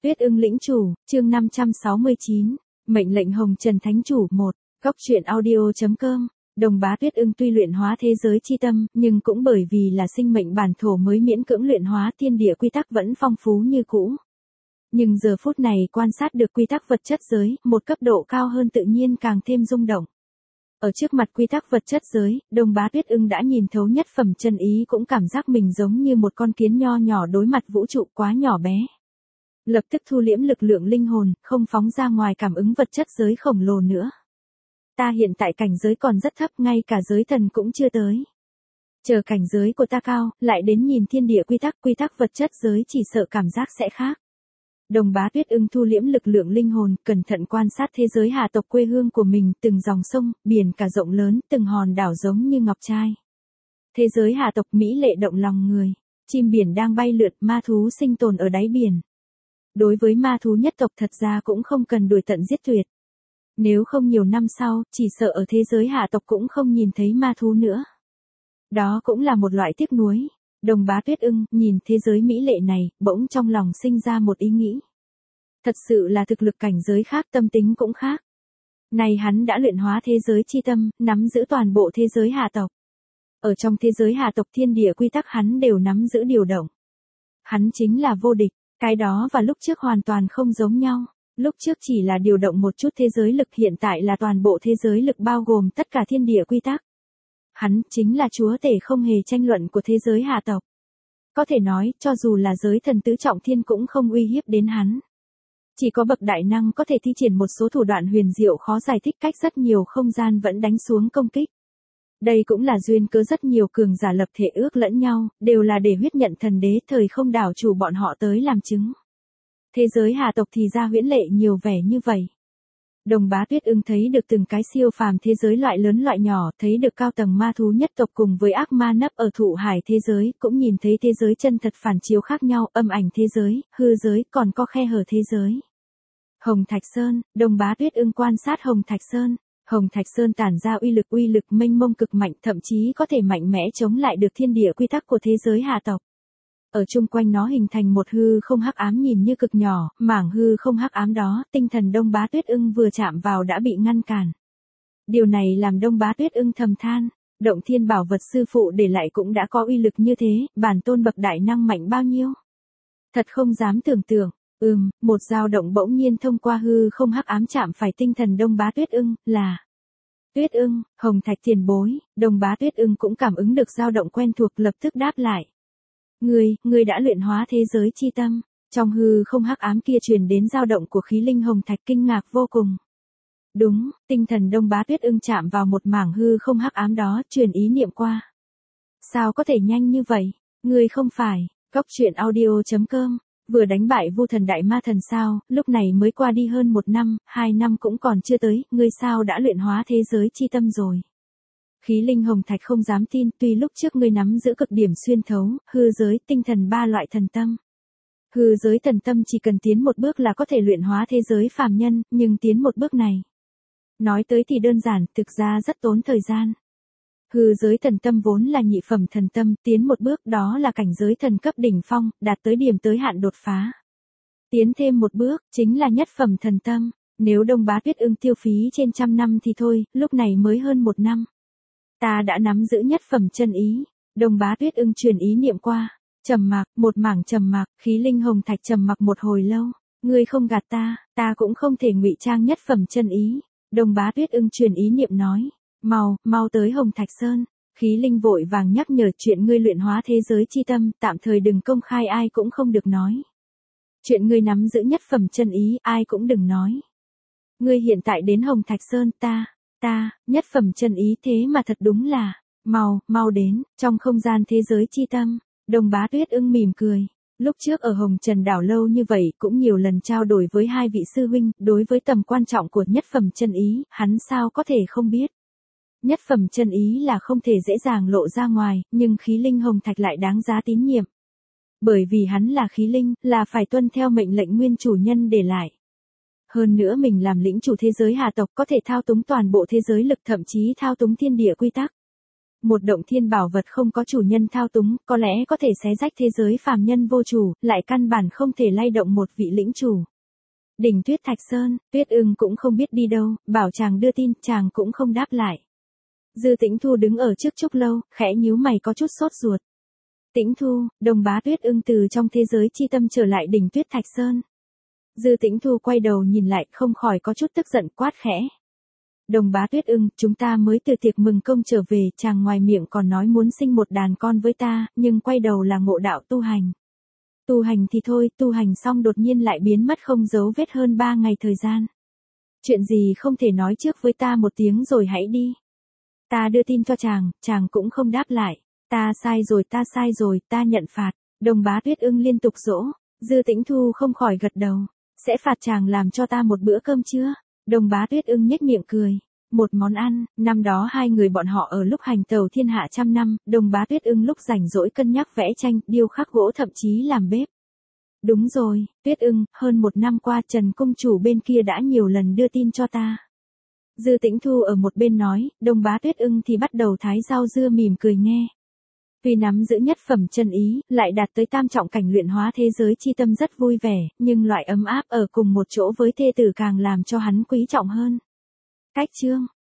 Tuyết ưng lĩnh chủ, chương 569, mệnh lệnh Hồng Trần Thánh Chủ 1, góc truyện audio.com. Đồng bá Tuyết ưng tuy luyện hóa thế giới chi tâm, nhưng cũng bởi vì là sinh mệnh bản thổ mới miễn cưỡng luyện hóa thiên địa quy tắc vẫn phong phú như cũ. Nhưng giờ phút này quan sát được quy tắc vật chất giới, một cấp độ cao hơn tự nhiên càng thêm rung động. Ở trước mặt quy tắc vật chất giới, đồng bá Tuyết ưng đã nhìn thấu nhất phẩm chân ý, cũng cảm giác mình giống như một con kiến nho nhỏ đối mặt vũ trụ quá nhỏ bé. Lập tức thu liễm lực lượng linh hồn, không phóng ra ngoài cảm ứng vật chất giới khổng lồ nữa. Ta hiện tại cảnh giới còn rất thấp, ngay cả giới thần cũng chưa tới. Chờ cảnh giới của ta cao, lại đến nhìn thiên địa quy tắc vật chất giới chỉ sợ cảm giác sẽ khác. Đồng bá Tuyết ưng thu liễm lực lượng linh hồn, cẩn thận quan sát thế giới hà tộc quê hương của mình, từng dòng sông, biển cả rộng lớn, từng hòn đảo giống như ngọc trai. Thế giới hà tộc mỹ lệ động lòng người, chim biển đang bay lượn, ma thú sinh tồn ở đáy biển. Đối với ma thú nhất tộc thật ra cũng không cần đuổi tận giết tuyệt. Nếu không nhiều năm sau, chỉ sợ ở thế giới hạ tộc cũng không nhìn thấy ma thú nữa. Đó cũng là một loại tiếc nuối. Đồng bá Tuyết ưng nhìn thế giới mỹ lệ này, bỗng trong lòng sinh ra một ý nghĩ. Thật sự là thực lực cảnh giới khác, tâm tính cũng khác. Này hắn đã luyện hóa thế giới chi tâm, nắm giữ toàn bộ thế giới hạ tộc. Ở trong thế giới hạ tộc thiên địa quy tắc hắn đều nắm giữ điều động. Hắn chính là vô địch. Cái đó và lúc trước hoàn toàn không giống nhau. Lúc trước chỉ là điều động một chút thế giới lực, hiện tại là toàn bộ thế giới lực bao gồm tất cả thiên địa quy tắc. Hắn chính là chúa tể không hề tranh luận của thế giới hạ tộc. Có thể nói, cho dù là giới thần tứ trọng thiên cũng không uy hiếp đến hắn. Chỉ có bậc đại năng có thể thi triển một số thủ đoạn huyền diệu khó giải thích, cách rất nhiều không gian vẫn đánh xuống công kích. Đây cũng là duyên cớ rất nhiều cường giả lập thể ước lẫn nhau, đều là để huyết nhận thần đế thời không đảo chủ bọn họ tới làm chứng. Thế giới hà tộc thì ra huyễn lệ nhiều vẻ như vậy. Đồng bá Tuyết ưng thấy được từng cái siêu phàm thế giới loại lớn loại nhỏ, thấy được cao tầng ma thú nhất tộc cùng với ác ma nấp ở thụ hải thế giới, cũng nhìn thấy thế giới chân thật phản chiếu khác nhau, âm ảnh thế giới, hư giới, còn có khe hở thế giới. Hồng Thạch Sơn, đồng bá Tuyết ưng quan sát Hồng Thạch Sơn. Hồng Thạch Sơn tản ra uy lực mênh mông cực mạnh, thậm chí có thể mạnh mẽ chống lại được thiên địa quy tắc của thế giới hà tộc. Ở chung quanh nó hình thành một hư không hắc ám nhìn như cực nhỏ, mảng hư không hắc ám đó, tinh thần Đông Bá Tuyết ưng vừa chạm vào đã bị ngăn cản. Điều này làm Đông Bá Tuyết ưng thầm than, Động Thiên bảo vật sư phụ để lại cũng đã có uy lực như thế, bản tôn bậc đại năng mạnh bao nhiêu. Thật không dám tưởng tượng. Một dao động bỗng nhiên thông qua hư không hắc ám chạm phải tinh thần Đông Bá Tuyết ưng, là Tuyết ưng, Hồng Thạch tiền bối. Đông Bá Tuyết ưng cũng cảm ứng được dao động quen thuộc, lập tức đáp lại. Ngươi đã luyện hóa thế giới chi tâm. Trong hư không hắc ám kia truyền đến dao động của khí linh Hồng Thạch, kinh ngạc vô cùng. Đúng, tinh thần Đông Bá Tuyết ưng chạm vào một mảng hư không hắc ám đó, truyền ý niệm qua. Sao có thể nhanh như vậy? Ngươi không phải, góc truyện audio.com. Vừa đánh bại Vu Thần Đại Ma Thần sao, lúc này mới qua đi hơn 1 năm, 2 năm cũng còn chưa tới, ngươi sao đã luyện hóa thế giới chi tâm rồi. Khí linh Hồng Thạch không dám tin, tuy lúc trước ngươi nắm giữ cực điểm xuyên thấu, hư giới, tinh thần 3 loại thần tâm. Hư giới thần tâm chỉ cần tiến một bước là có thể luyện hóa thế giới phàm nhân, nhưng tiến một bước này. Nói tới thì đơn giản, thực ra rất tốn thời gian. Hư giới thần tâm vốn là nhị phẩm thần tâm, tiến một bước đó là cảnh giới thần cấp đỉnh phong, đạt tới điểm tới hạn đột phá. Tiến thêm một bước, chính là nhất phẩm thần tâm. Nếu Đông Bá Tuyết ưng tiêu phí trên 100 năm thì thôi, lúc này mới hơn 1 năm. Ta đã nắm giữ nhất phẩm chân ý. Đông Bá Tuyết ưng truyền ý niệm qua. Trầm mặc, một mảng trầm mặc, khí linh Hồng Thạch trầm mặc một hồi lâu. Ngươi không gạt ta cũng không thể ngụy trang nhất phẩm chân ý. Đông Bá Tuyết ưng truyền ý niệm nói. Mau tới Hồng Thạch Sơn. Khí linh vội vàng nhắc nhở, chuyện ngươi luyện hóa thế giới chi tâm, tạm thời đừng công khai, ai cũng không được nói. Chuyện ngươi nắm giữ nhất phẩm chân ý, ai cũng đừng nói. Ngươi hiện tại đến Hồng Thạch Sơn, ta, nhất phẩm chân ý, thế mà thật đúng là, mau đến, trong không gian thế giới chi tâm. Đồng Bá Tuyết ưng mỉm cười. Lúc trước ở Hồng Trần đảo lâu như vậy, cũng nhiều lần trao đổi với hai vị sư huynh, đối với tầm quan trọng của nhất phẩm chân ý, hắn sao có thể không biết. Nhất phẩm chân ý là không thể dễ dàng lộ ra ngoài, nhưng khí linh Hồng Thạch lại đáng giá tín nhiệm. Bởi vì hắn là khí linh, là phải tuân theo mệnh lệnh nguyên chủ nhân để lại. Hơn nữa mình làm lĩnh chủ thế giới hà tộc, có thể thao túng toàn bộ thế giới lực, thậm chí thao túng thiên địa quy tắc. Một động thiên bảo vật không có chủ nhân thao túng, có lẽ có thể xé rách thế giới phàm nhân vô chủ, lại căn bản không thể lay động một vị lĩnh chủ. Đỉnh Tuyết Thạch Sơn, Tuyết Ưng cũng không biết đi đâu, bảo chàng đưa tin, chàng cũng không đáp lại. Dư Tĩnh Thu đứng ở trước Trúc Lâu, khẽ nhíu mày có chút sốt ruột. Tĩnh Thu, Đồng Bá Tuyết Ưng từ trong thế giới chi tâm trở lại đỉnh Tuyết Thạch Sơn. Dư Tĩnh Thu quay đầu nhìn lại, không khỏi có chút tức giận, quát khẽ. Đồng Bá Tuyết Ưng, chúng ta mới từ tiệc mừng công trở về, chàng ngoài miệng còn nói muốn sinh một đàn con với ta, nhưng quay đầu là ngộ đạo tu hành. Tu hành thì thôi, tu hành xong đột nhiên lại biến mất không dấu vết hơn 3 ngày thời gian. Chuyện gì không thể nói trước với ta một tiếng rồi hãy đi. Ta đưa tin cho chàng cũng không đáp lại. Ta sai rồi, ta nhận phạt. Đồng Bá Tuyết Ưng liên tục dỗ. Dư Tĩnh Thu không khỏi gật đầu. Sẽ phạt chàng làm cho ta một bữa cơm chưa? Đồng Bá Tuyết Ưng nhếch miệng cười. Một món ăn, năm đó hai người bọn họ ở lúc hành tẩu thiên hạ trăm năm, Đồng Bá Tuyết Ưng lúc rảnh rỗi cân nhắc vẽ tranh, điêu khắc gỗ thậm chí làm bếp. Đúng rồi, Tuyết Ưng, hơn 1 năm qua Trần Cung Chủ bên kia đã nhiều lần đưa tin cho ta. Dư Tĩnh Thu ở một bên nói, Đồng Bá Tuyết Ưng thì bắt đầu thái rau dưa mỉm cười nghe. Tuy nắm giữ nhất phẩm chân ý, lại đạt tới tam trọng cảnh luyện hóa thế giới chi tâm rất vui vẻ, nhưng loại ấm áp ở cùng một chỗ với thê tử càng làm cho hắn quý trọng hơn. Cách chương